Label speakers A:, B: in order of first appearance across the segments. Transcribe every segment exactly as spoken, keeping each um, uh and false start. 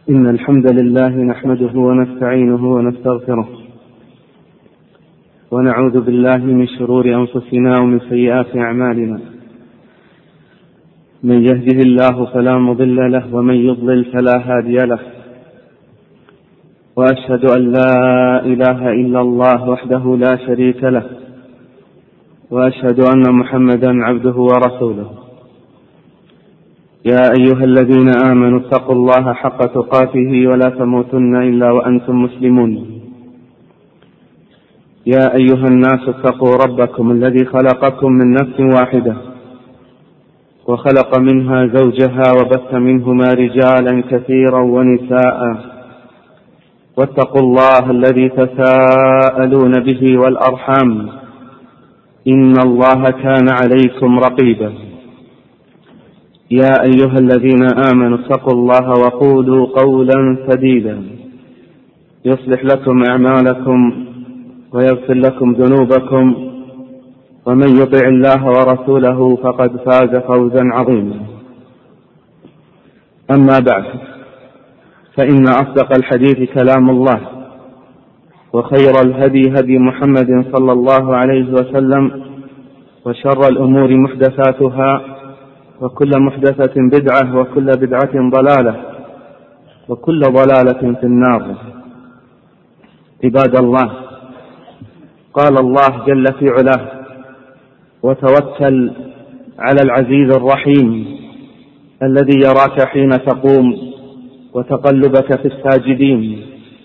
A: إن الحمد لله نحمده ونستعينه ونستغفره ونعوذ بالله من شرور أنفسنا ومن سيئات أعمالنا. من يهده الله فلا مضل له ومن يضلل فلا هادي له، وأشهد أن لا إله إلا الله وحده لا شريك له، وأشهد أن محمدا عبده ورسوله. يا أيها الذين آمنوا اتقوا الله حق تقاته ولا تموتن إلا وأنتم مسلمون. يا أيها الناس اتقوا ربكم الذي خلقكم من نفس واحدة وخلق منها زوجها وبث منهما رجالا كثيرا ونساء، واتقوا الله الذي تساءلون به والأرحام إن الله كان عليكم رقيبا. يا أيها الذين آمنوا اتقوا الله وقولوا قولا سديدا يصلح لكم أعمالكم ويغفر لكم ذنوبكم، ومن يطع الله ورسوله فقد فاز فوزا عظيما. أما بعد، فإن أصدق الحديث كلام الله، وخير الهدي هدي محمد صلى الله عليه وسلم، وشر الأمور محدثاتها، وكل محدثة بدعة، وكل بدعة ضلالة، وكل ضلالة في النار. عباد الله، قال الله جل في علاه: وتوكل على العزيز الرحيم الذي يراك حين تقوم وتقلبك في الساجدين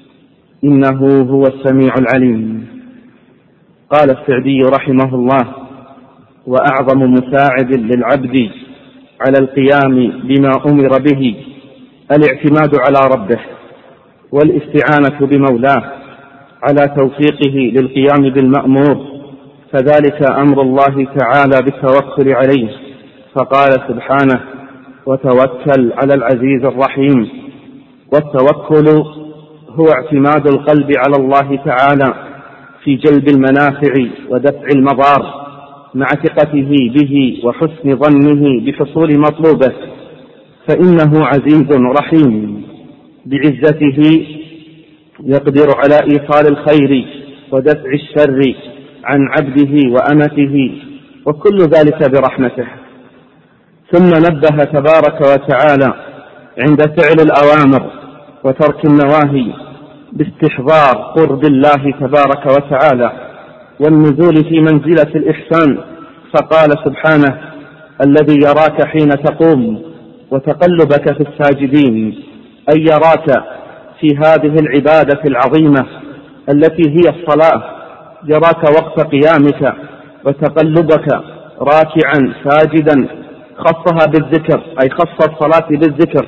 A: إنه هو السميع العليم. قال السعدي رحمه الله: وأعظم مساعد للعبد على القيام بما أمر به الاعتماد على ربه والاستعانة بمولاه على توفيقه للقيام بالمأمور، فذلك أمر الله تعالى بالتوكل عليه، فقال سبحانه: وتوكل على العزيز الرحيم. والتوكل هو اعتماد القلب على الله تعالى في جلب المنافع ودفع المضار، مع ثقته به وحسن ظنه بحصول مطلوبه، فإنه عزيز رحيم بعزته يقدر على إيصال الخير ودفع الشر عن عبده وأمته، وكل ذلك برحمته. ثم نبه تبارك وتعالى عند فعل الأوامر وترك النواهي باستحضار قرب الله تبارك وتعالى والنزول في منزلة الإحسان، فقال سبحانه: الذي يراك حين تقوم وتقلبك في الساجدين، أي يراك في هذه العبادة العظيمة التي هي الصلاة، يراك وقت قيامك وتقلبك راكعا ساجدا، خصها بالذكر، أي خص الصلاة بالذكر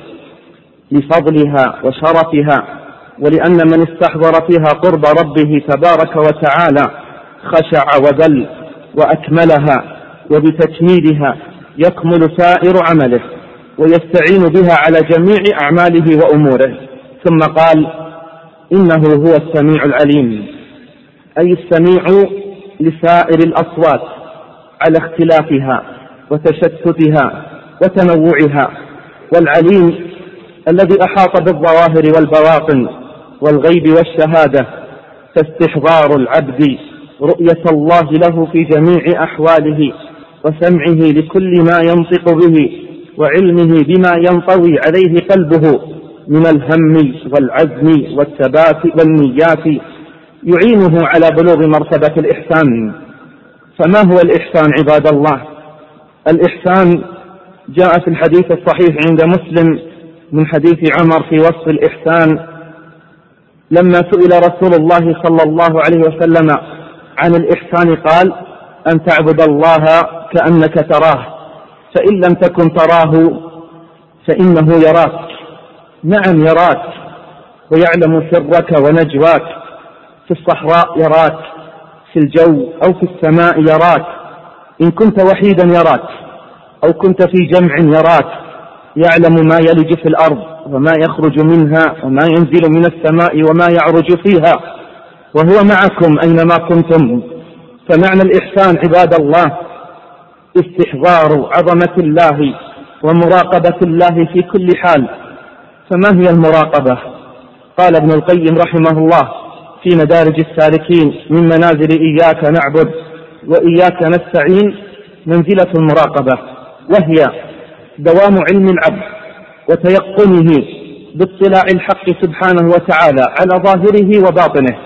A: لفضلها وشرفها، ولأن من استحضر فيها قرب ربه تبارك وتعالى خشع وذل وأكملها، وبتكميلها يكمل سائر عمله ويستعين بها على جميع أعماله وأموره. ثم قال: إنه هو السميع العليم، أي السميع لسائر الأصوات على اختلافها وتشتتها وتنوعها، والعليم الذي أحاط بالظواهر والبواطن والغيب والشهادة، فاستحضار العبد رؤية الله له في جميع أحواله، وسمعه لكل ما ينطق به، وعلمه بما ينطوي عليه قلبه من الهم والعزم والثبات والنيات، يعينه على بلوغ مرتبة الإحسان. فما هو الإحسان عباد الله؟ الإحسان جاء في الحديث الصحيح عند مسلم من حديث عمر في وصف الإحسان، لما سئل رسول الله صلى الله عليه وسلم عن الإحسان قال: أن تعبد الله كأنك تراه، فإن لم تكن تراه فإنه يراك. نعم يراك، ويعلم سرك ونجواك، في الصحراء يراك، في الجو أو في السماء يراك، إن كنت وحيدا يراك أو كنت في جمع يراك، يعلم ما يلج في الأرض وما يخرج منها وما ينزل من السماء وما يعرج فيها، وهو معكم أينما كنتم. فمعنى الإحسان عباد الله استحضار عظمة الله ومراقبة الله في كل حال، فما هي المراقبة؟ قال ابن القيم رحمه الله في مدارج السالكين من منازل إياك نعبد وإياك نستعين منزلة المراقبة، وهي دوام علم العبد وتيقنه باطلاع الحق سبحانه وتعالى على ظاهره وباطنه،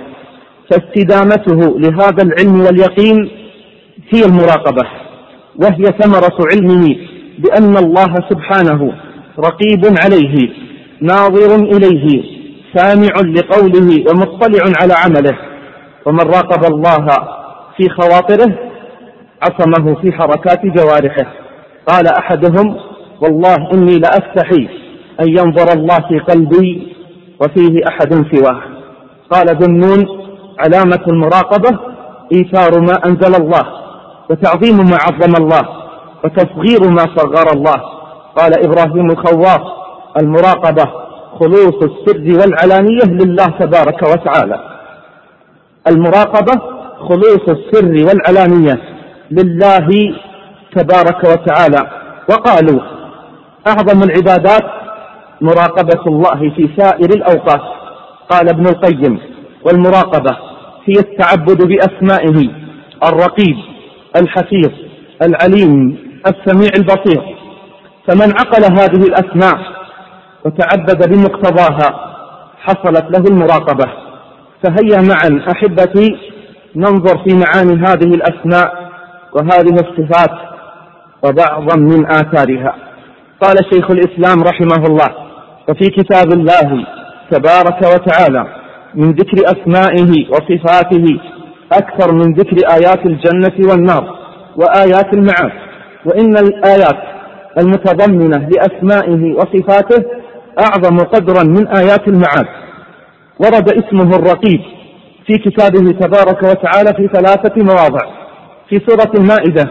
A: فاستدامته لهذا العلم واليقين هي المراقبة، وهي ثمرة علمه بأن الله سبحانه رقيب عليه ناظر إليه سامع لقوله ومطلع على عمله. ومن راقب الله في خواطره عصمه في حركات جوارحه. قال أحدهم: والله إني لأستحي أن ينظر الله في قلبي وفيه أحد سواه. قال ذنون: علامة المراقبة إيثار ما أنزل الله وتعظيم ما عظم الله وتصغير ما صغر الله. قال إبراهيم الخواص: المراقبة خلوص السر والعلانية لله تبارك وتعالى. المراقبة خلوص السر والعلانية لله تبارك وتعالى. وقالوا: أعظم العبادات مراقبة الله في سائر الأوقات. قال ابن القيم: والمراقبة هي التعبد بأسمائه الرقيب الحفيظ العليم السميع البصير. فمن عقل هذه الأسماء وتعبد بمقتضاها حصلت له المراقبة. فهيا معا أحبتي ننظر في معاني هذه الأسماء وهذه الصفات وبعضا من آثارها. قال شيخ الإسلام رحمه الله: وفي كتاب الله تبارك وتعالى من ذكر أسمائه وصفاته أكثر من ذكر آيات الجنة والنار وآيات المعاد. وإن الآيات المتضمنة لأسمائه وصفاته أعظم قدرا من آيات المعاد. ورد اسمه الرقيب في كتابه تبارك وتعالى في ثلاثة مواضع: في سورة المائدة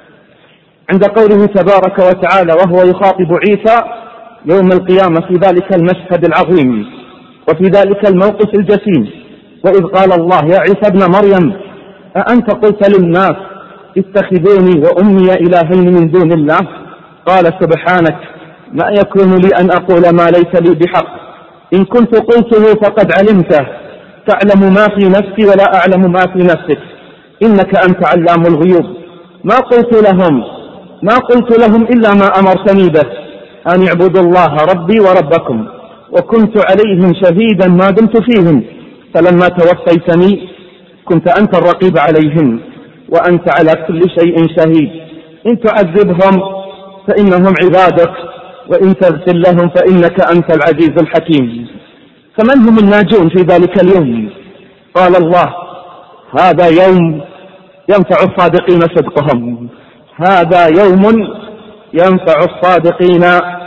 A: عند قوله تبارك وتعالى وهو يخاطب عيسى يوم القيامة في ذلك المشهد العظيم وفي ذلك الموقف الجسيم: وإذ قال الله يا عيسى ابن مريم أأنت قلت للناس اتخذوني وأمي إلهين من دون الله؟ قال سبحانك ما يكون لي أن أقول ما ليس لي بحق، إن كنت قلته فقد علمته، تعلم ما في نفسي ولا أعلم ما في نفسك، إنك أنت علام الغيوب. ما قلت لهم ما قلت لهم إلا ما أمرتني به، أن اعبدوا الله ربي وربكم، وكنت عليهم شهيدا ما دمت فيهم، فلما توفيتني كنت أنت الرقيب عليهم وأنت على كل شيء شهيد. إن تعذبهم فإنهم عبادك وإن تغفر لهم فإنك أنت العزيز الحكيم. فمن هم الناجون في ذلك اليوم؟ قال الله: هذا يوم ينفع الصادقين صدقهم، هذا يوم ينفع الصادقين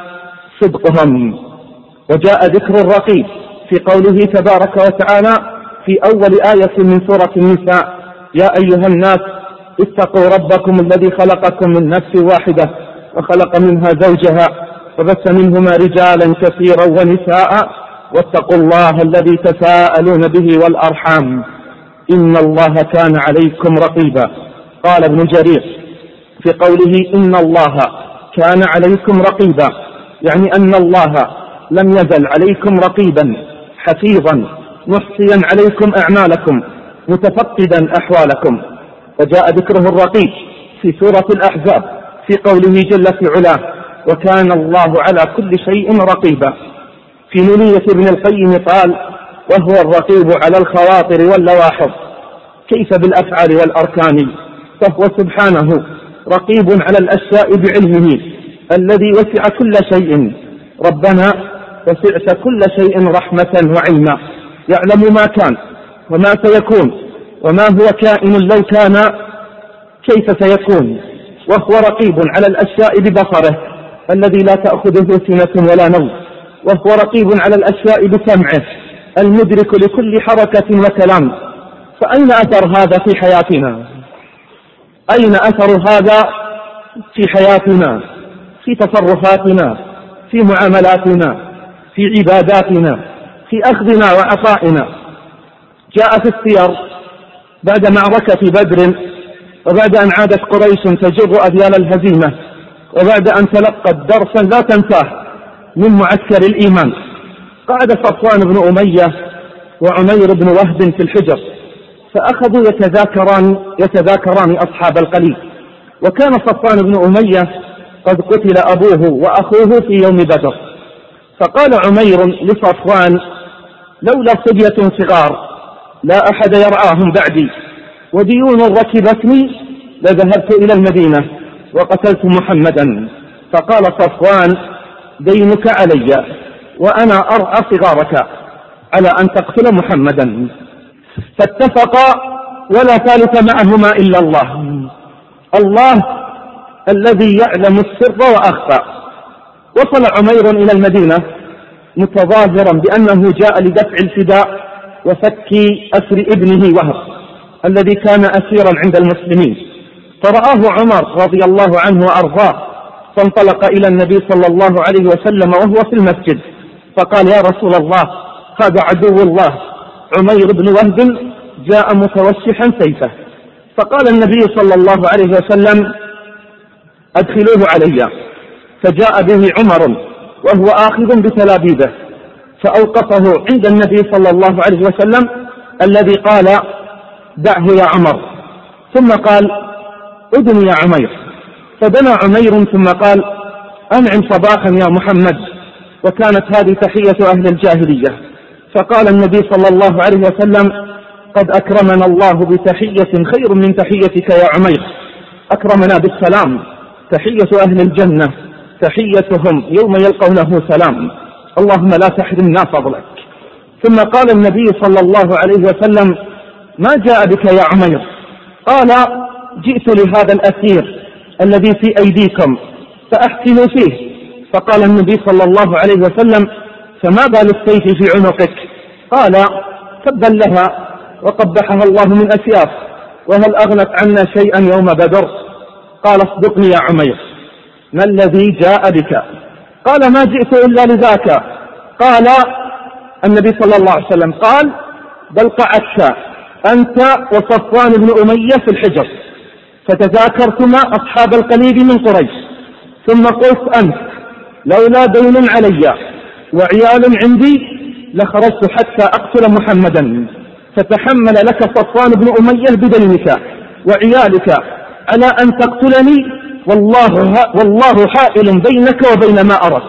A: صدقهم. وجاء ذكر الرقيب في قوله تبارك وتعالى في أول آية من سورة النساء: يا أيها الناس اتقوا ربكم الذي خلقكم من نفس واحدة وخلق منها زوجها وبث منهما رجالا كثيرا ونساء واتقوا الله الذي تساءلون به والأرحام إن الله كان عليكم رقيبا. قال ابن جرير في قوله إن الله كان عليكم رقيبا يعني أن الله لم يزل عليكم رقيبا حفيظا محصيا عليكم أعمالكم متفقدا أحوالكم. وجاء ذكره الرقيب في سورة الأحزاب في قوله جل في علاه: وكان الله على كل شيء رقيبا. في نونية ابن القيم قال: وهو الرقيب على الخواطر واللواحظ كيف بالأفعال والأركان، فهو سبحانه رقيب على الأشياء بعلمه الذي وسع كل شيء. ربنا وسعت كل شيء رحمة وعلما، يعلم ما كان وما سيكون وما هو كائن لو كان كيف سيكون، وهو رقيب على الأشياء ببصره الذي لا تأخذه سنة ولا نوم، وهو رقيب على الأشياء بسمعه المدرك لكل حركة وكلام. فأين أثر هذا في حياتنا؟ أين أثر هذا في حياتنا، في تصرفاتنا، في معاملاتنا، في عباداتنا، في أخذنا وعطائنا؟ جاء في السير بعد معركة بدر وبعد أن عادت قريش تجر أذيال الهزيمة وبعد أن تلقت درسا لا تنساه من معسكر الإيمان قعد صفوان بن أمية وعمير بن وهب في الحجر، فأخذوا يتذاكران يتذاكران أصحاب القليل. وكان صفوان بن أمية قد قتل أبوه وأخوه في يوم بدر، فقال عمير لصفوان: لولا صبية صغار لا أحد يرعاهم بعدي، وديون ركبتني لذهبت إلى المدينة وقتلت محمدا. فقال صفوان: دينك علي وأنا أرعى صغارك على أن تقتل محمدا. فاتفقا، ولا ثالث معهما إلا الله، الله الذي يعلم السر وأخفى. وصل عمير إلى المدينة متظاهرا بأنه جاء لدفع الفداء وفك أسر ابنه وهب الذي كان أسيرا عند المسلمين، فرآه عمر رضي الله عنه وأرضاه، فانطلق إلى النبي صلى الله عليه وسلم وهو في المسجد، فقال: يا رسول الله، هذا عدو الله عمير بن وهب جاء متوشحا سيفه. فقال النبي صلى الله عليه وسلم: أدخلوه علي. فجاء به عمر وهو آخذ بتلابيبه، فأوقفه عند النبي صلى الله عليه وسلم الذي قال: دعه يا عمر. ثم قال: أدن يا عمير. فدنا عمير ثم قال: أنعم صباحا يا محمد. وكانت هذه تحية أهل الجاهلية. فقال النبي صلى الله عليه وسلم: قد أكرمنا الله بتحية خير من تحيتك يا عمير، أكرمنا بالسلام، تحية أهل الجنة تحيتهم يوم يلقونه سلام، اللهم لا تحرمنا فضلك. ثم قال النبي صلى الله عليه وسلم: ما جاء بك يا عمير؟ قال: جئت لهذا الأسير الذي في أيديكم فأحسنوا فيه. فقال النبي صلى الله عليه وسلم: فما بال السيف في عنقك؟ قال: تبا لها وقبحها الله من أسياف، وهل أغنت عنا شيئا يوم بدر؟ قال: اصدقني يا عمير، ما الذي جاء بك؟ قال: ما جئت إلا لذاك. قال النبي صلى الله عليه وسلم: قال: بل قعدت أنت وصفوان بن أمية في الحجر فتذاكرتما أصحاب القليب من قريش، ثم قلت أنت: لولا دين علي وعيال عندي لخرجت حتى أقتل محمدا، فتحمل لك صفوان بن أمية بدينك وعيالك على أن تقتلني، والله, والله حائل بينك وبين ما أردت،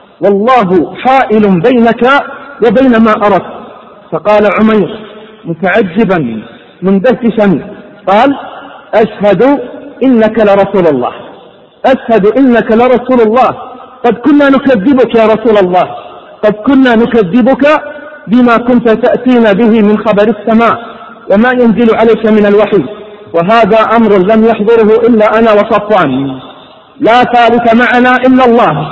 A: والله حائل بينك وبين ما أردت. فقال عمير متعجبا مندهشا: قال: أشهد إنك لرسول الله، أشهد إنك لرسول الله، قد كنا نكذبك يا رسول الله، قد كنا نكذبك بما كنت تأتينا به من خبر السماء وما ينزل عليك من الوحي، وهذا أمر لم يحضره إلا أنا وصفوان، لا ثالث معنا إلا الله،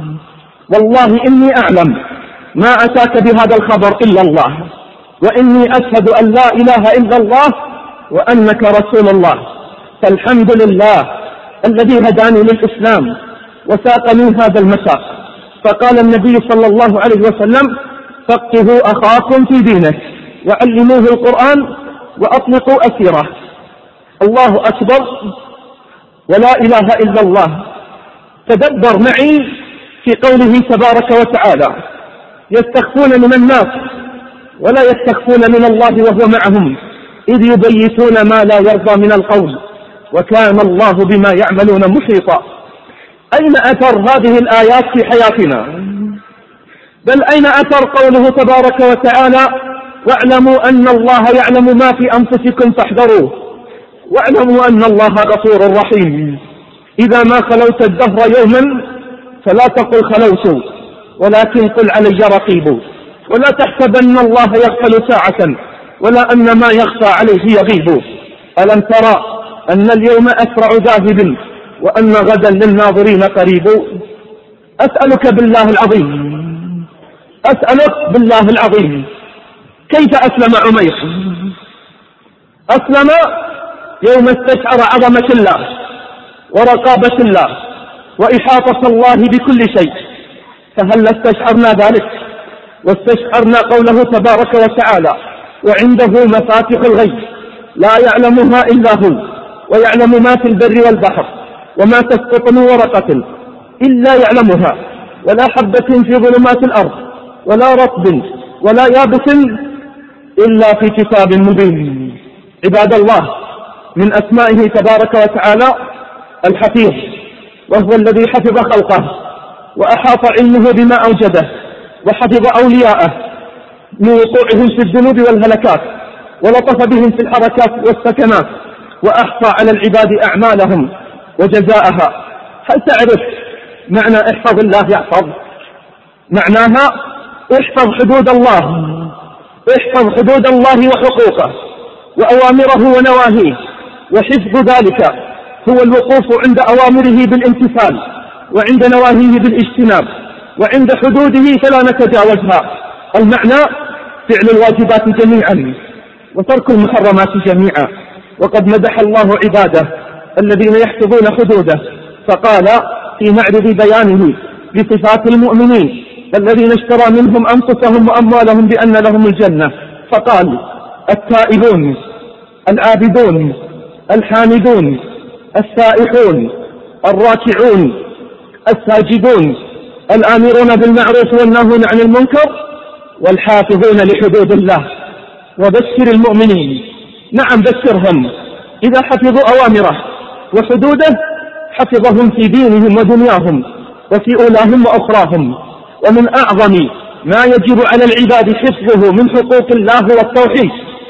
A: والله إني أعلم ما أتاك بهذا الخبر إلا الله، وإني أشهد أن لا إله إلا الله وأنك رسول الله، فالحمد لله الذي هداني للإسلام وساقني هذا المساق. فقال النبي صلى الله عليه وسلم: فقهوا أخاكم في دينه وعلموه القرآن وأطلقوا أسيره. الله أكبر ولا إله إلا الله. تدبر معي في قوله تبارك وتعالى: يستخفون من الناس ولا يستخفون من الله وهو معهم إذ يبيتون ما لا يرضى من القول وكان الله بما يعملون محيطا. أين أثر هذه الآيات في حياتنا؟ بل أين أثر قوله تبارك وتعالى: واعلموا أن الله يعلم ما في أنفسكم فاحذروه واعلموا أن الله غفور رحيم. إذا ما خلوت الدهر يوما فلا تقل خلوت، ولكن قل علي رقيب، ولا تحسبن الله يغفل ساعة ولا أن ما يخفى عليه يغيب. ألم ترى أن اليوم أسرع ذاهب وأن غدا للناظرين قريب. أسألك بالله العظيم، أسألك بالله العظيم، كيف أسلم عمير؟ أسلم يوم استشعر عظمة الله ورقابة الله وإحاطة الله بكل شيء. فهل استشعرنا ذلك واستشعرنا قوله تبارك وتعالى: وعنده مفاتح الغيب لا يعلمها إلا هو ويعلم ما في البر والبحر وما تسقط من ورقة إلا يعلمها ولا حبة في ظلمات الأرض ولا رطب ولا يابس إلا في كتاب مبين. عباد الله، من أسمائه تبارك وتعالى الحفيظ، وهو الذي حفظ خلقه وأحاط علمه بما أوجده، وحفظ أولياءه من وقوعهم في الذنوب والهلكات، ولطف بهم في الحركات والسكنات، وأحصى على العباد أعمالهم وجزاءها. هل تعرف معنى احفظ الله يحفظ؟ معناها احفظ حدود الله، احفظ حدود الله وحقوقه وأوامره ونواهيه، وحفظ ذلك هو الوقوف عند أوامره بالامتثال، وعند نواهيه بالاجتناب، وعند حدوده فلا نتجاوزها. المعنى فعل الواجبات جميعا وترك المحرمات جميعا. وقد مدح الله عباده الذين يحفظون حدوده، فقال في معرض بيانه بصفات المؤمنين الذين اشترى منهم أنفسهم وأموالهم بأن لهم الجنة، فقال التائبون العابدون الحامدون السائحون الراكعون الساجدون الآمرون بالمعروف والناهون عن المنكر والحافظون لحدود الله. وبشر المؤمنين، نعم بشرهم، إذا حفظوا أوامره وحدوده حفظهم في دينهم ودنياهم وفي أولاهم وأخراهم. ومن أعظم ما يجب على العباد حفظه من حقوق الله والتوحيد،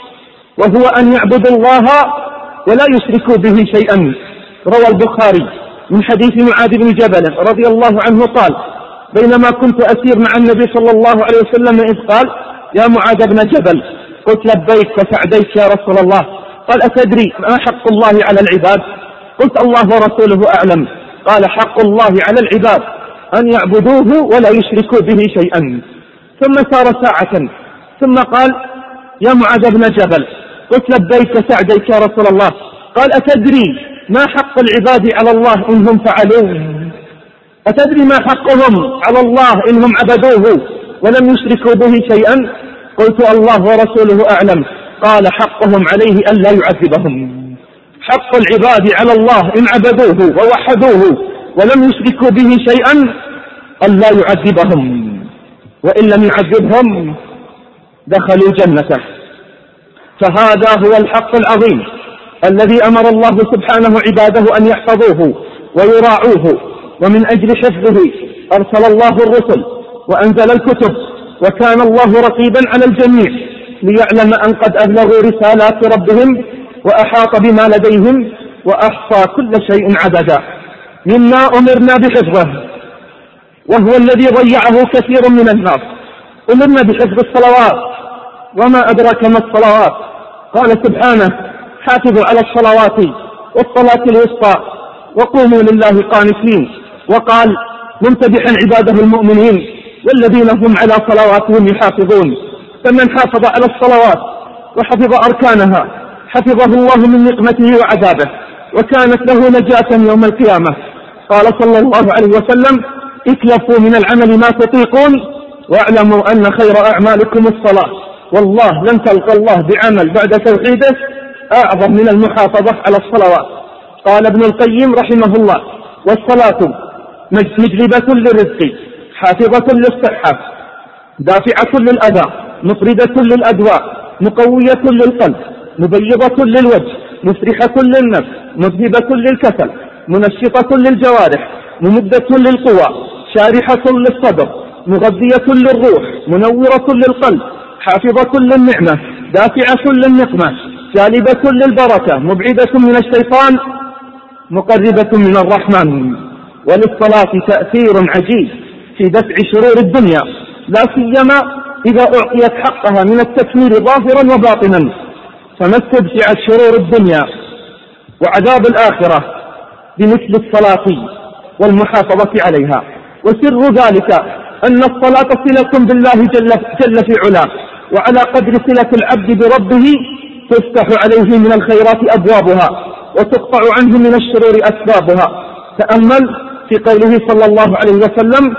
A: وهو أن يعبدوا الله ولا يشركوا به شيئا. روى البخاري من حديث معاذ بن جبل رضي الله عنه قال: بينما كنت أسير مع النبي صلى الله عليه وسلم إذ قال: يا معاذ بن جبل، قلت لبيك وسعديك يا رسول الله. قال: أتدري ما حق الله على العباد؟ قلت: الله ورسوله أعلم. قال: حق الله على العباد أن يعبدوه ولا يشركوا به شيئا. ثم سار ساعة ثم قال: يا معاذ بن جبل، قلت لبيك وسعديك يا رسول الله. قال: أتدري ما حق العباد على الله إنهم فعلوه؟ أتدري ما حقهم على الله إنهم عبدوه ولم يشركوا به شيئا؟ قلت: الله ورسوله أعلم. قال: حقهم عليه أن لا يعذبهم. حق العباد على الله إن عبدوه ووحدوه ولم يشركوا به شيئا أن لا يعذبهم، وإن لم يعذبهم دخلوا جنته. فهذا هو الحق العظيم الذي أمر الله سبحانه عباده أن يحفظوه ويراعوه، ومن أجل حفظه أرسل الله الرسل وأنزل الكتب، وكان الله رقيبا على الجميع ليعلم أن قد أبلغوا رسالات ربهم وأحاط بما لديهم وأحصى كل شيء عددا. مما أمرنا بحفظه، وهو الذي ضيعه كثير من الناس، أمرنا بحفظ الصلوات. وما أدرك ما الصلوات؟ قال سبحانه: حافظوا على الصلوات والصلاة الوسطى وقوموا لله قانتين. وقال منتبحا عباده المؤمنين: والذين هم على صلواتهم يحافظون. فمن حافظ على الصلوات وحفظ أركانها حفظه الله من نقمته وعذابه، وكانت له نجاة يوم القيامة. قال صلى الله عليه وسلم: اكلفوا من العمل ما تطيقون، واعلموا أن خير أعمالكم الصلاة. والله لن تلقى الله بعمل بعد توحيده أعظم من المحافظة على الصلوات. قال ابن القيم رحمه الله: والصلاة مجلبة للرزق، حافظة للصحة، دافعة للأذى، مطردة للأدواء، مقوية للقلب، مبيضة للوجه، مفرحة للنفس، مذهبة للكسل، منشطة للجوارح، ممدة للقوى، شارحة للصدر، مغذية للروح، منورة للقلب، حافظة للنعمة، دافعة للنقمة، جالبة للبركة، مبعدة من الشيطان، مقربة من الرحمن. وللصلاة تأثير عجيب في دفع شرور الدنيا، لا سيما إذا أعطيت حقها من التكميل ظاهرا وباطنا، فما استدفعت شرور الدنيا وعذاب الآخرة بمثل الصلاة والمحافظة عليها. وسر ذلك أن الصلاة صلة بالله جل, جل في علاه، وعلى قدر صلة العبد بربه تفتح عليه من الخيرات أبوابها وتقطع عنه من الشرور أسبابها. تأمل في قوله صلى الله عليه وسلم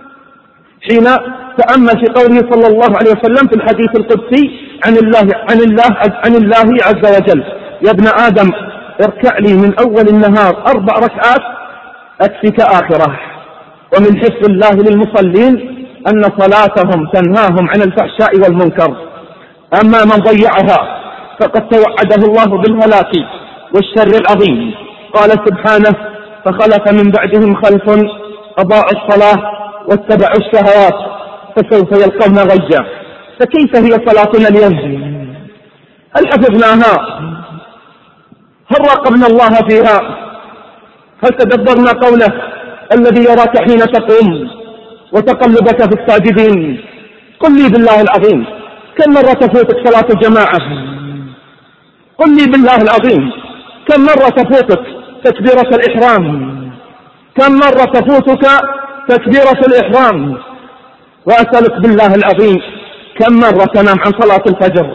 A: حين تأمل في قوله صلى الله عليه وسلم في الحديث القدسي عن الله عن الله عن الله عز وجل: يا ابن آدم اركع لي من أول النهار أربع ركعات أكفك آخرة. ومن حفظ الله للمصلين أن صلاتهم تنهاهم عن الفحشاء والمنكر. أما من ضيعها فقد توعده الله بالهلاك والشر العظيم. قال سبحانه: فخلف من بعدهم خلف أضاعوا الصلاة واتبعوا الشهوات فسوف يلقون غيا. فكيف هي صلاتنا اليوم؟ هل حفظناها؟ هل راقبنا الله فيها؟ هل تدبرنا قوله: الذي يراك حين تقوم وتقلبك في الساجدين؟ قل لي بالله العظيم، كم مرة تفوتك صلاة الجماعة؟ قل لي بالله العظيم، كم مرة تفوتك تكبيرة الإحرام؟ كم مرة تفوتك تكبيرة الإحرام؟ وأسألك بالله العظيم، كم مرة تنام عن صلاة الفجر؟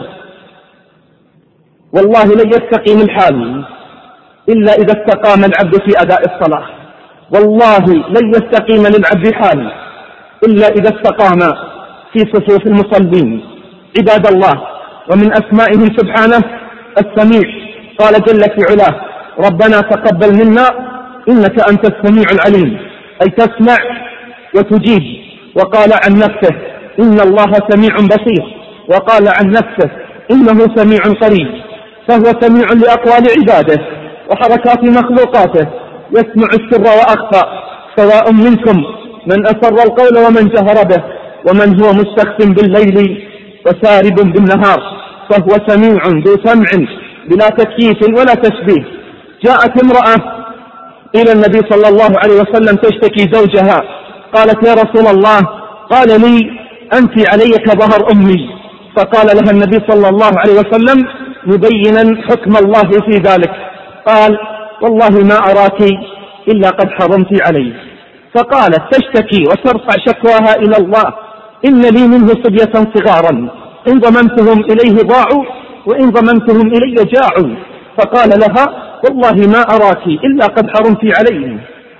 A: والله لن يستقيم الحال إلا إذا استقام العبد في أداء الصلاة. والله لن يستقيم للعبد حال إلا إذا استقام في صفوف المصلين. عباد الله، ومن أسمائه سبحانه السميع. قال جل في علاه: ربنا تقبل منا إنك أنت السميع العليم، أي تسمع وتجيب. وقال عن نفسه: إن الله سميع بصير. وقال عن نفسه: إنه سميع قريب. فهو سميع لأقوال عباده وحركات مخلوقاته، يسمع السر وأخفى، سواء منكم من أسر القول ومن جهر به، ومن هو مستخف بالليل وسارب بالنهار. فهو سميع ذو سمع بلا تكييف ولا تشبيه. جاءت امرأة إلى النبي صلى الله عليه وسلم تشتكي زوجها، قالت: يا رسول الله، قال لي أنت علي كظهر أمي. فقال لها النبي صلى الله عليه وسلم مبينا حكم الله في ذلك، قال: والله ما أراك إلا قد حرمت علي. فقالت تشتكي وترفع شكواها إلى الله: إن لي منه صبية صغارا إن ضممتهم إليه ضاعوا وإن ضممتهم إلي جاعوا. فقال لها: والله ما أراك إلا قد حرمت علي.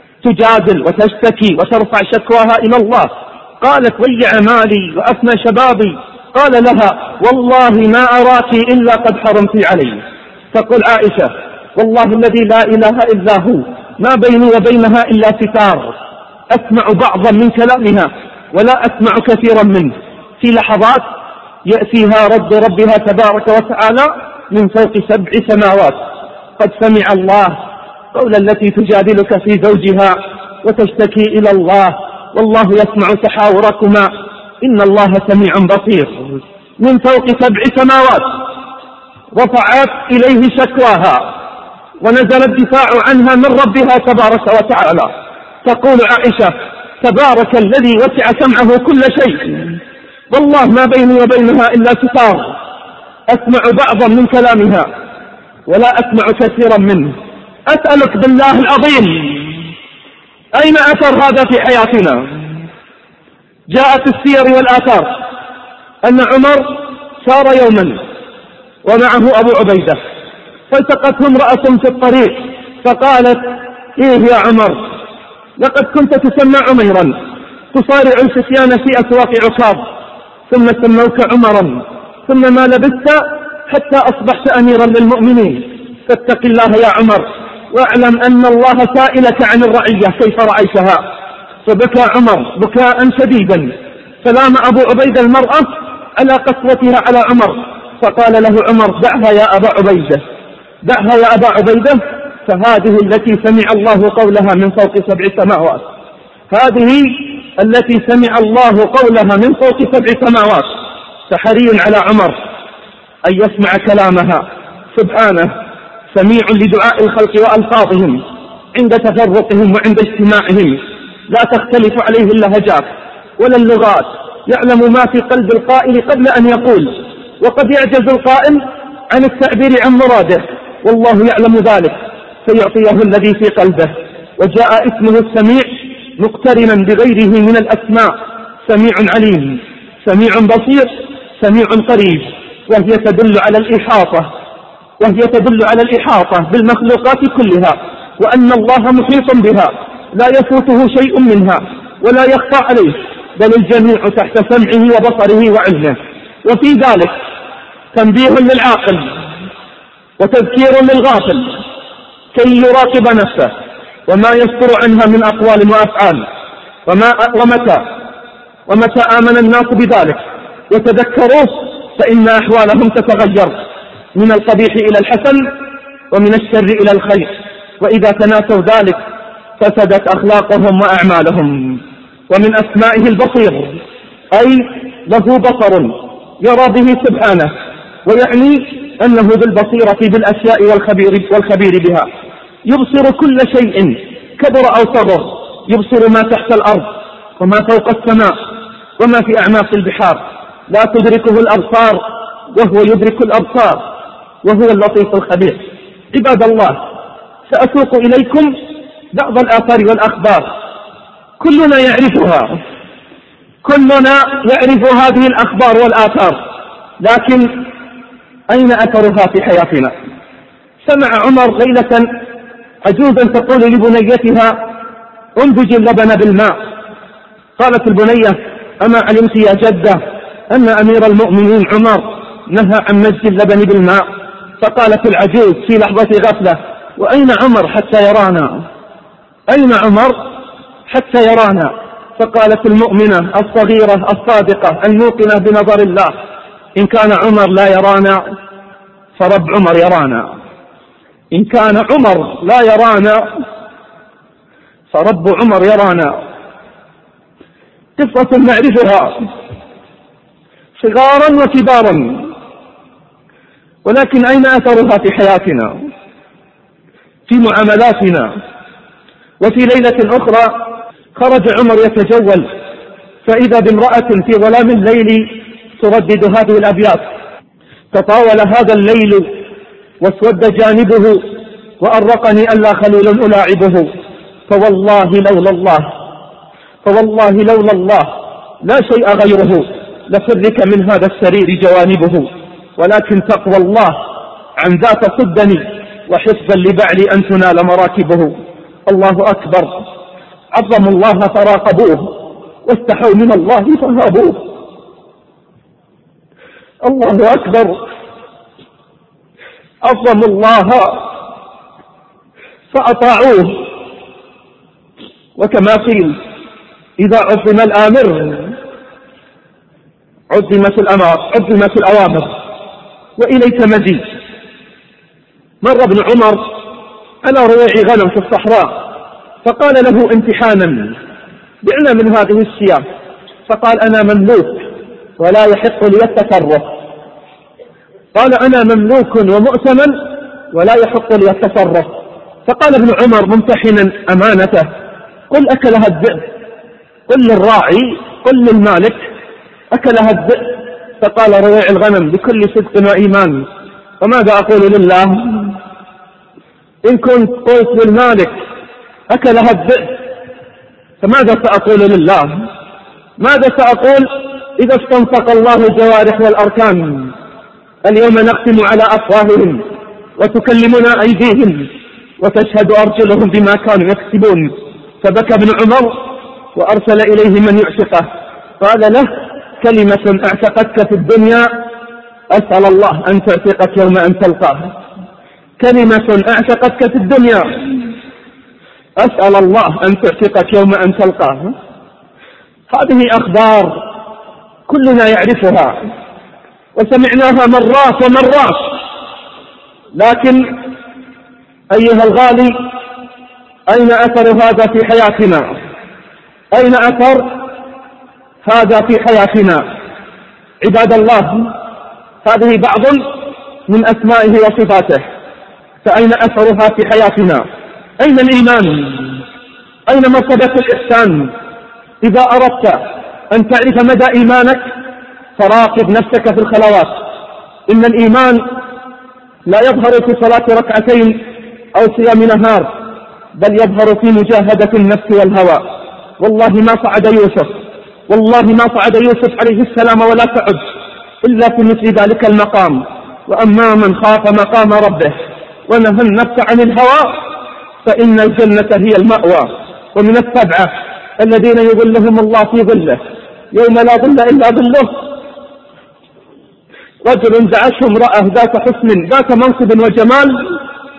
A: تجادل وتشتكي وترفع شكواها إلى الله. قالت: ضيع مالي وأفنى شبابي. قال لها: والله ما أراك إلا قد حرمت علي. تقول عائشة: والله الذي لا إله إلا هو ما بيني وبينها إلا ستار، أسمع بعضا من كلامها ولا أسمع كثيرا منه. في لحظات يأتيها رد ربها تبارك وتعالى من فوق سبع سماوات: قد سمع الله قول التي تجادلك في زوجها وتشتكي إلى الله، والله يسمع تحاوركما إن الله سميع بصير. من فوق سبع سماوات رفعت إليه شكواها ونزل الدفاع عنها من ربها تبارك وتعالى. تقول عائشة: تبارك الذي وسع سمعه كل شيء، والله ما بيني وبينها إلا ستار، أسمع بعضا من كلامها ولا أسمع كثيرا منه. أسألك بالله العظيم، أين أثر هذا في حياتنا؟ جاءت السير والآثار أن عمر سار يوما ومعه أبو عبيدة، فالتقته امرأة في الطريق فقالت: إيه يا عمر، لقد كنت تسمى عميرا تصارع الفتيان في أسواق عكاظ، ثم سموك عمرا، ثم ما لبثت حتى أصبحت أميرا للمؤمنين، فاتق الله يا عمر واعلم أن الله سائلك عن الرعية كيف رأيتها. فبكى عمر بكاء شديدا، فلام أبو عبيدة المرأة على قسوتها على عمر، فقال له عمر: دعها يا أبا عبيدة، دعها يا أبا عبيدة، فهذه التي سمع الله قولها من فوق سبع سماوات، هذه التي سمع الله قولها من فوق سبع سماوات. فحري على عمر أن يسمع كلامها، سبحانه سميع لدعاء الخلق وألفاظهم عند تفرقهم وعند اجتماعهم، لا تختلف عليه اللهجات ولا اللغات، يعلم ما في قلب القائل قبل أن يقول، وقد يعجز القائل عن التعبير عن مراده، والله يعلم ذلك فيعطيه الذي في قلبه. وجاء اسمه السميع مقترنا بغيره من الأسماء: سميع عليم، سميع بصير، سميع قريب، وهي تدل على الإحاطة وهي تدل على الإحاطة بالمخلوقات كلها، وأن الله محيط بها لا يفوته شيء منها ولا يخفى عليه، بل الجميع تحت سمعه وبصره وعلمه. وفي ذلك تنبيه للعاقل وتذكير للغافل كي يراقب نفسه وما يصدر عنها من أقوال وأفعال، وما ومتى ومتى آمن الناس بذلك وتذكروه فإن أحوالهم تتغير من القبيح إلى الحسن ومن الشر إلى الخير، وإذا تناسوا ذلك فسدت أخلاقهم وأعمالهم. ومن أسمائه البصير، أي له بصر يرى به سبحانه، ويعني أنه ذو البصيرة بالأشياء والخبير, والخبير بها، يبصر كل شيء كبر أو صغر، يبصر ما تحت الأرض وما فوق السماء وما في أعماق البحار، لا تدركه الأبصار وهو يدرك الأبصار، وهو اللطيف الخبير. عباد الله، سأسوق إليكم بعض الآثار والأخبار كلنا يعرفها، كلنا يعرف هذه الأخبار والآثار، لكن أين أثرها في حياتنا؟ سمع عمر ليلة عجوزا تقول لبنيتها انضج اللبن بالماء. قالت البنية: أما علمت يا جدة أن أمير المؤمنين عمر نهى عن مزج اللبن بالماء؟ فقالت العجوز في لحظة غفلة: وأين عمر حتى يرانا؟ أين عمر حتى يرانا؟ فقالت المؤمنة الصغيرة الصادقة الموقنة بنظر الله: إن كان عمر لا يرانا فرب عمر يرانا، إن كان عمر لا يرانا فرب عمر يرانا. قصة نعرفها صغارا وكبارا، ولكن أين أثرها في حياتنا، في معاملاتنا؟ وفي ليلة أخرى خرج عمر يتجول، فإذا بامرأة في ظلام الليل تردد هذه الأبيات: تطاول هذا الليل واسود جانبه وأرقني ألا خليل ألاعبه، فوالله لولا الله فوالله لولا الله لا شيء غيره لفرك من هذا السرير جوانبه، ولكن تقوى الله عن ذات صدني وحفظا لبعلي أن تنال مراكبه. الله أكبر، عظموا الله فراقبوه واستحوا من الله فهابوه. الله أكبر، عظموا الله فأطاعوه. وكما قيل: إذا عظم الآمر عظمت الأمر عظمت الأوامر. وإليك مزيد. مر ابن عمر على رواع غنم في الصحراء، فقال له امتحانا: دعنا من هذه الشياه. فقال: أنا مملوك ولا يحق لي التصرف. قال: أنا مملوك ومؤتمن ولا يحق لي التصرف. فقال ابن عمر ممتحنا أمانته: قل أكلها الذئب، قل للراعي، قل للمالك أكلها الذئب. فقال رواع الغنم بكل صدق وإيمان: وماذا أقول لله؟ إن كنت قلت للمالك أكلها الذئب فماذا سأقول لله؟ ماذا سأقول إذا استنطق الله الجوارح والأركان؟ اليوم نختم على أفواههم وتكلمنا أيديهم وتشهد أرجلهم بما كانوا يكسبون. فبكى ابن عمر وأرسل إليه من يعشقه، قال له: كلمة اعتقدك في الدنيا أسأل الله أن تعتقك يوم أن تلقاه. كلمة اعتقدك في الدنيا أسأل الله أن تعتقك يوم أن تلقاه. هذه أخبار كلنا يعرفها وسمعناها مرات ومرات، لكن أيها الغالي، أين أثر هذا في حياتنا؟ أين أثر هذا في حياتنا؟ عباد الله، هذه بعض من أسمائه وصفاته، فأين أثرها في حياتنا؟ أين الإيمان؟ أين مرتبة الإحسان؟ إذا أردت أن تعرف مدى إيمانك فراقب نفسك في الخلوات. إن الإيمان لا يظهر في صلاة ركعتين أو صيام نهار، بل يظهر في مجاهدة النفس والهوى. والله ما صعد يوسف والله ما صعد يوسف عليه السلام ولا تعد إلا في مثل ذلك المقام. وأما من خاف مقام ربه ونهى النفس عن الهوى فإن الجنة هي المأوى. ومن السبعة الذين يظلهم الله في ظله يوم لا ظل إلا ظله: رجل دعته امرأة ذات حسن ذات منصب وجمال،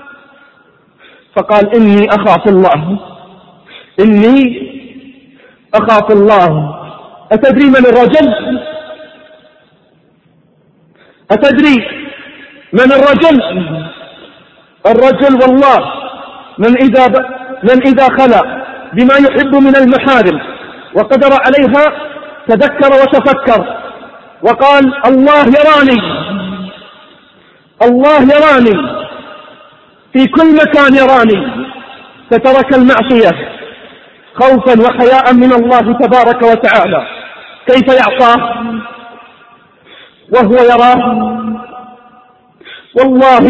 A: فقال: إني أخاف الله إني أخاف الله أتدري من الرجل؟ أتدري من الرجل؟ الرجل والله من إذا, ب... من إذا خلى بما يحب من المحارم وقدر عليها تذكر وتفكر وقال الله يراني، الله يراني في كل مكان يراني، فترك المعصية خوفا وحياء من الله تبارك وتعالى. كيف يعصاه وهو يراه؟ والله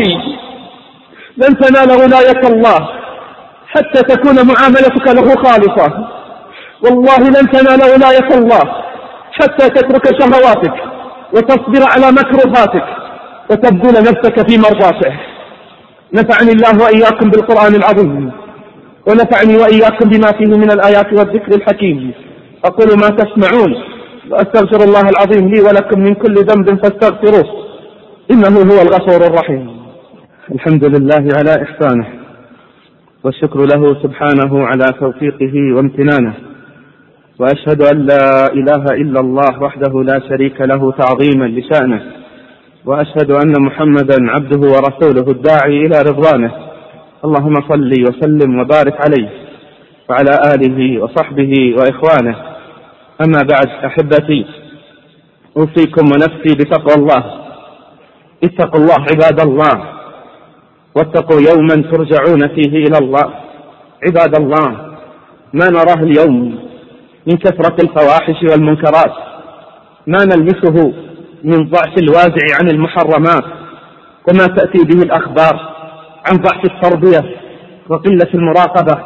A: لن تنال ولاية الله حتى تكون معاملتك له خالصة، والله لن تنال ولاية الله حتى تترك شهواتك وتصبر على مكروهاتك وتبذل نفسك في مرضاته. نفعني الله وإياكم بالقرآن العظيم، ونفعني وإياكم بما فيه من الآيات والذكر الحكيم. أقول ما تسمعون وأستغفر الله العظيم لي ولكم من كل ذنب فاستغفروه إنه هو الغفور الرحيم. الحمد لله على إحسانه، والشكر له سبحانه على توفيقه وامتنانه، وأشهد أن لا إله إلا الله وحده لا شريك له تعظيما لشأنه، وأشهد أن محمدا عبده ورسوله الداعي إلى رضوانه. اللهم صل وسلم وبارك عليه وعلى آله وصحبه وإخوانه. أما بعد، أحبتي، أوصيكم ونفسي بتقوى الله. اتقوا الله عباد الله، واتقوا يوما ترجعون فيه إلى الله. عباد الله، ما نراه اليوم من كثرة الفواحش والمنكرات، ما نلمسه من ضعف الوازع عن المحرمات، وما تأتي به الأخبار عن ضعف التربية وقلة المراقبة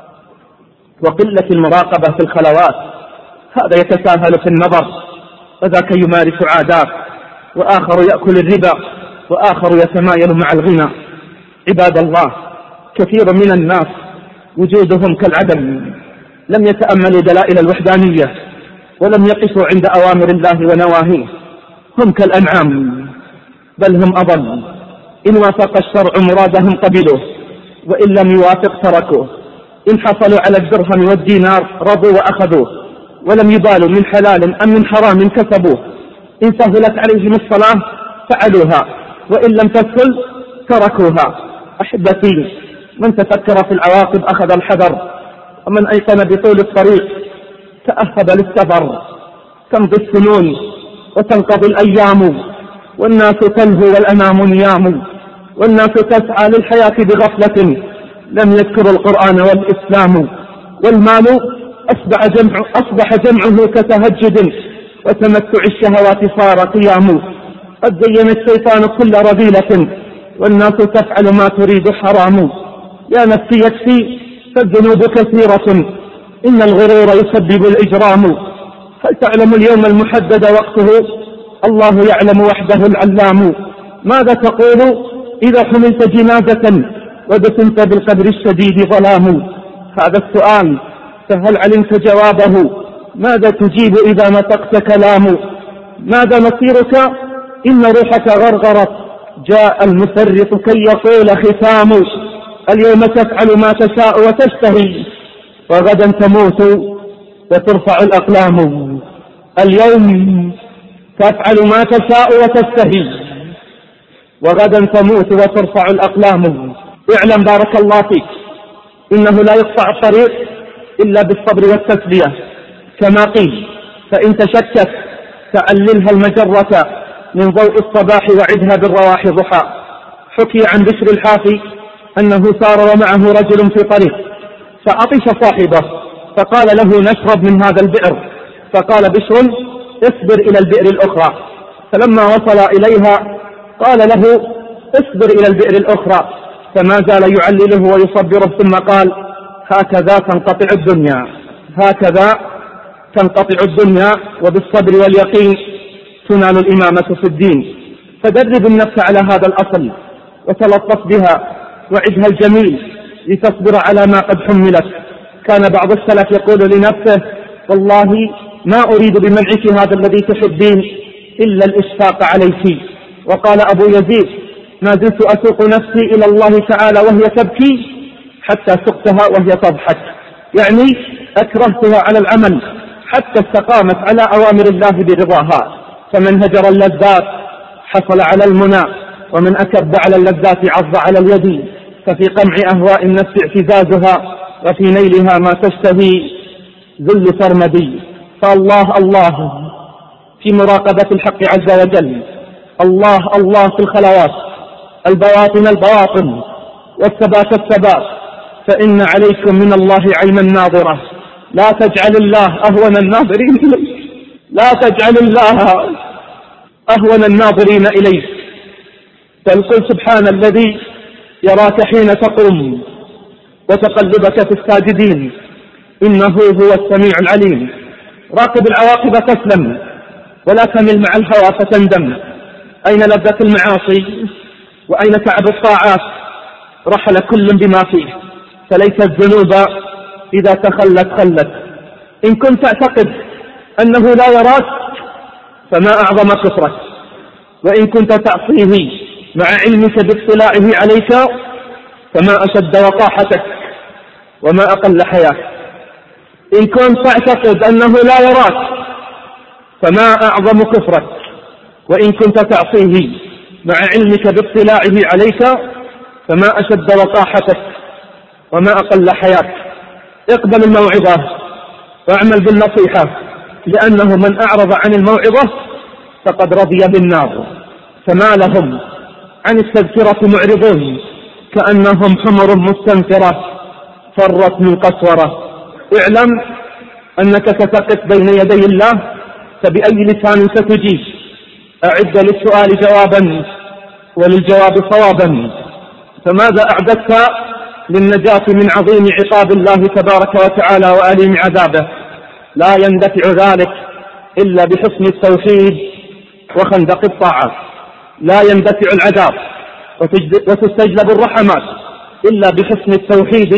A: وقلة المراقبة في الخلوات. هذا يتساهل في النظر، وذاك يمارس عادات، وآخر يأكل الربا، وآخر يتمايل مع الغنى. عباد الله، كثير من الناس وجودهم كالعدم، لم يتأملوا دلائل الوحدانية ولم يقفوا عند أوامر الله ونواهيه. هم كالأنعام بل هم أضل. إن وافق الشرع مرادهم قبلوه، وإن لم يوافق تركوه. إن حصلوا على الدرهم والدينار رضوا وأخذوه، ولم يبالوا من حلال أم من حرام كسبوه. إن سهلت عليهم الصلاة فعلوها، وإن لم تسهل تركوها. أحبتي، من تفكر في العواقب أخذ الحذر، ومن أيقن بطول الطريق تأهب للسفر. تمضي السنون وتنقضي الأيام، والناس تلهو والأنام نيام، والناس تسعى للحياة بغفلة، لم يذكر القرآن والإسلام. والمال أصبح, جمع أصبح جمعه كتهجد، وتمتع الشهوات صار قيام. قد زين الشيطان كل رذيلة، والناس تفعل ما تريد حرام. يا نفسي يكفي فالذنوب كثيرة، إن الغرور يسبب الإجرام. هل تعلم اليوم المحدد وقته؟ الله يعلم وحده العلام. ماذا تقول إذا حملت جنازة ودفنت بالقبر الشديد ظلام؟ هذا السؤال فهل علمت جوابه؟ ماذا تجيب إذا نطقت كلام؟ ماذا مصيرك إن روحك غرغرت؟ جاء المسرط كي يقول ختام. اليوم تفعل ما تشاء وتشتهي، وغدا تموت وترفع الأقلام. اليوم تفعل ما تشاء وتشتهي، وغدا تموت وترفع الأقلام. اعلم بارك الله فيك إنه لا يقطع الطريق إلا بالصبر والتسلية كما قيل. فإن تشكت فعللها المجرة من ضوء الصباح وعدها بالرواح ضحى. حكي عن بشر الحافي أنه سار ومعه رجل في طريق، فعطش صاحبه فقال له نشرب من هذا البئر، فقال بشر اصبر إلى البئر الأخرى. فلما وصل إليها قال له اصبر إلى البئر الأخرى، فما زال يعلله ويصبره، ثم قال هكذا تنقطع الدنيا، هكذا تنقطع الدنيا، وبالصبر واليقين تنال الإمامة في الدين. فدرب النفس على هذا الأصل وتلطف بها وعدها الجميل لتصبر على ما قد حملت. كان بعض السلف يقول لنفسه والله ما أريد بمنعك هذا الذي تحبين إلا الإشفاق عليك. وقال أبو يزيد ما زلت أسوق نفسي إلى الله تعالى وهي تبكي حتى سقتها وهي تضحك، يعني أكرهتها على العمل حتى استقامت على أوامر الله برضاها. فمن هجر اللذات حصل على المنى، ومن أكب على اللذات عض على اليد. ففي قمع أهواء النفس اعتزازها، وفي نيلها ما تشتهي ذل سرمدي. فالله الله في مراقبة الحق عز وجل، الله الله في الخلوات، البواطن البواطن، والثبات الثبات. فإن عليكم من الله عينا ناظرة، لا تجعل الله أهون الناظرين إليك، لا تجعل الله أهون الناظرين إليك. بل قل سبحان الذي يراك حين تقوم وتقلبك في الساجدين، إنه هو السميع العليم. راقب العواقب تسلم، ولا تمل مع الهوى فتندم. أين لذة المعاصي وأين تعب الطاعات؟ رحل كل بما فيه، فليس الذنوب إذا تخلت خلت. إن كنت تعتقد أنه لا يراك فما أعظم كفرك، وإن كنت تعصيه مع علمك باطلاعه عليك فما أشد وقاحتك وما أقل حياك. إن كنت تعتقد أنه لا يراك فما أعظم كفرك، وإن كنت تعصيه مع علمك باطلاعه عليك فما أشد وقاحتك وما أقل حياك. اقبل الموعظة واعمل بالنصيحة، لأنه من أعرض عن الموعظة فقد رضي بالنار. فما لهم عن التذكرة معرضون كأنهم حمر مستنفرة فرت من قسورة. اعلم أنك ستقف بين يدي الله، فبأي لسان ستجيب؟ أعد للسؤال جوابا وللجواب صوابا. فماذا أعددت للنجاة من عظيم عقاب الله تبارك وتعالى وأليم عذابه؟ لا يندفع ذلك إلا بحسن التوحيد وخندق الطاعات. لا يندفع العذاب وتستجلب الرحمات إلا بحسن التوحيد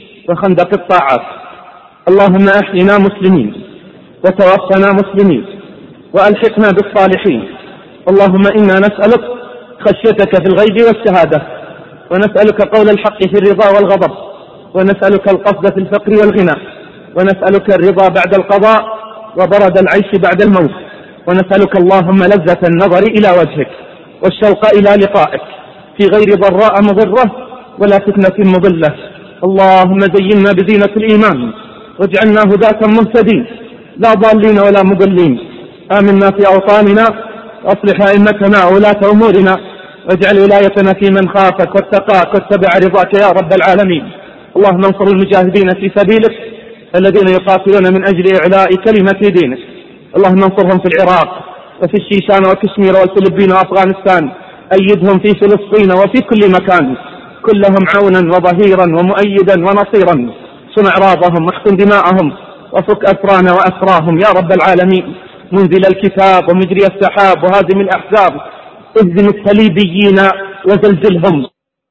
A: وخندق الطاعات. اللهم أحينا مسلمين وتوفنا مسلمين وألحقنا بالصالحين. اللهم إنا نسألك خشيتك في الغيب والشهادة، ونسألك قول الحق في الرضا والغضب، ونسألك القصد في الفقر والغنى، ونسألك الرضا بعد القضاء وبرد العيش بعد الموت، ونسألك اللهم لذة النظر إلى وجهك والشوق إلى لقائك في غير ضراء مضرة ولا فتنة مضلة. اللهم زينا بزينة الإيمان واجعلنا هداة مهتدين لا ضالين ولا مضلين. آمنا في أوطاننا وأصلح أئمتنا وولاة أمورنا، واجعل ولايتنا في من خافك واتقاك واتبع رضاك يا رب العالمين. اللهم انصر المجاهدين في سبيلك الذين يقاتلون من أجل إعلاء كلمة دينك. اللهم انصرهم في العراق وفي الشيشان وكشمير والفلبين وأفغانستان. أيدهم في فلسطين وفي كل مكان، كلهم عونا وظهيرا ومؤيدا ونصيرا. صنع راضهم واحقن دماءهم وفك أسرانا وأسراهم يا رب العالمين. منزل الكتاب ومجري السحاب وهازم الأحزاب، اهزم الصليبيين وزلزلهم،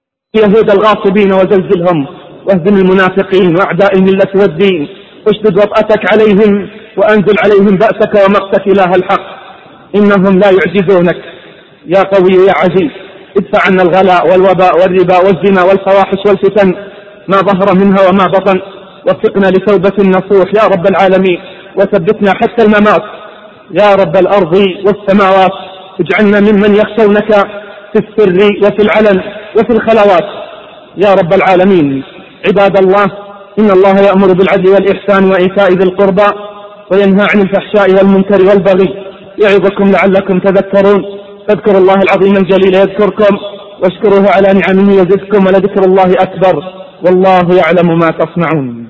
A: يهود الغاصبين وزلزلهم، واهزم المنافقين وأعداء الملة والدين. اشدد وطأتك عليهم وأنزل عليهم بأسك ومقتك إله الحق، إنهم لا يعجزونك يا قوي يا عزيز. ادفع عنا الغلاء والوباء والربا والزنا والفواحش والفتن ما ظهر منها وما بطن. وفقنا لتوبة النصوح يا رب العالمين، وثبتنا حتى الممات يا رب الأرض والسماوات. اجعلنا ممن يخشونك في السر وفي العلن وفي الخلوات يا رب العالمين. عباد الله، إن الله يأمر بالعدل والإحسان وإيتاء ذي القربى وينهى عن الفحشاء والمنكر والبغي، يعظكم لعلكم تذكرون. فاذكروا الله العظيم الجليل يذكركم، واشكروه على نعمه يزدكم، ولذكر الله أكبر، والله يعلم ما تصنعون.